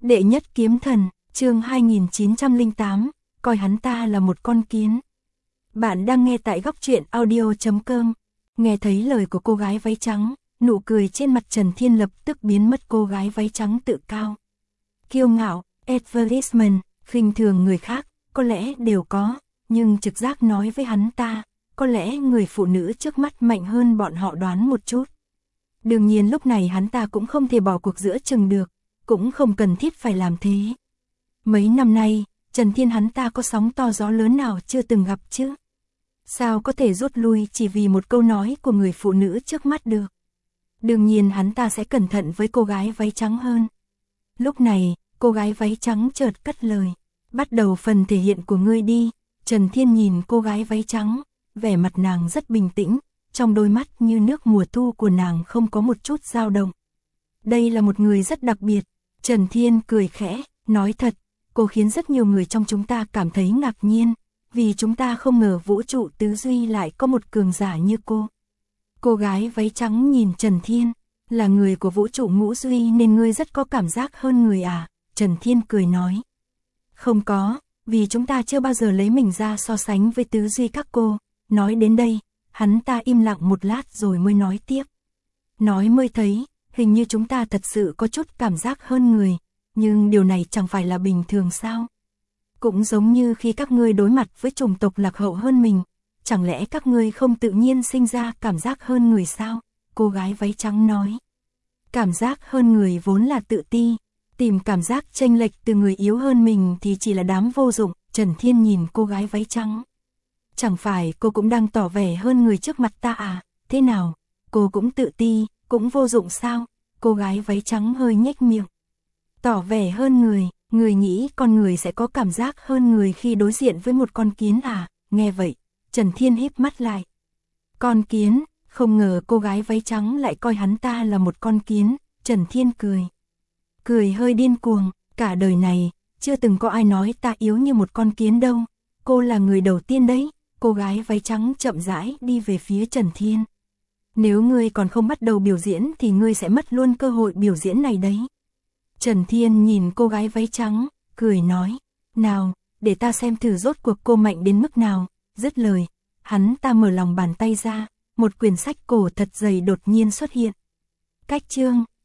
Đệ nhất kiếm thần, chương 2908, coi hắn ta là một con kiến. Bạn đang nghe tại góc truyện audio.com. Nghe thấy lời của cô gái váy trắng, nụ cười trên mặt Trần Thiên lập tức biến mất. Cô gái váy trắng tự cao, kiêu ngạo, advertisement, khinh thường người khác, có lẽ đều có, nhưng trực giác nói với hắn ta, có lẽ người phụ nữ trước mắt mạnh hơn bọn họ đoán một chút. Đương nhiên lúc này hắn ta cũng không thể bỏ cuộc giữa chừng được, cũng không cần thiết phải làm thế. Mấy năm nay, Trần Thiên hắn ta có sóng to gió lớn nào chưa từng gặp chứ? Sao có thể rút lui chỉ vì một câu nói của người phụ nữ trước mắt được? Đương nhiên hắn ta sẽ cẩn thận với cô gái váy trắng hơn. Lúc này, cô gái váy trắng chợt cất lời. Bắt đầu phần thể hiện của ngươi đi. Trần Thiên nhìn cô gái váy trắng, vẻ mặt nàng rất bình tĩnh, trong đôi mắt như nước mùa thu của nàng không có một chút dao động. Đây là một người rất đặc biệt. Trần Thiên cười khẽ, nói thật, cô khiến rất nhiều người trong chúng ta cảm thấy ngạc nhiên, vì chúng ta không ngờ vũ trụ tứ duy lại có một cường giả như cô. Cô gái váy trắng nhìn Trần Thiên, là người của vũ trụ ngũ duy nên ngươi rất có cảm giác hơn người à? Trần Thiên cười nói. Không có, vì chúng ta chưa bao giờ lấy mình ra so sánh với tứ duy các cô. Nói đến đây, hắn ta im lặng một lát rồi mới nói tiếp. Nói mới thấy, hình như chúng ta thật sự có chút cảm giác hơn người, nhưng điều này chẳng phải là bình thường sao? Cũng giống như khi các ngươi đối mặt với chủng tộc lạc hậu hơn mình, chẳng lẽ các ngươi không tự nhiên sinh ra cảm giác hơn người sao? Cô gái váy trắng nói. Cảm giác hơn người vốn là tự ti, tìm cảm giác chênh lệch từ người yếu hơn mình thì chỉ là đám vô dụng. Trần Thiên nhìn cô gái váy trắng. Chẳng phải cô cũng đang tỏ vẻ hơn người trước mặt ta à? Thế nào? Cô cũng tự ti, cũng vô dụng sao? Cô gái váy trắng hơi nhếch miệng. Tỏ vẻ hơn người, người nghĩ con người sẽ có cảm giác hơn người khi đối diện với một con kiến à? Nghe vậy, Trần Thiên híp mắt lại. Con kiến, không ngờ cô gái váy trắng lại coi hắn ta là một con kiến. Trần Thiên cười. Cười hơi điên cuồng, cả đời này, chưa từng có ai nói ta yếu như một con kiến đâu. Cô là người đầu tiên đấy. Cô gái váy trắng chậm rãi đi về phía Trần Thiên. Nếu ngươi còn không bắt đầu biểu diễn thì ngươi sẽ mất luôn cơ hội biểu diễn này đấy. Trần Thiên nhìn cô gái váy trắng, cười nói. Nào, để ta xem thử rốt cuộc cô mạnh đến mức nào. Dứt lời, hắn ta mở lòng bàn tay ra, một quyển sách cổ thật dày đột nhiên xuất hiện. Cách chương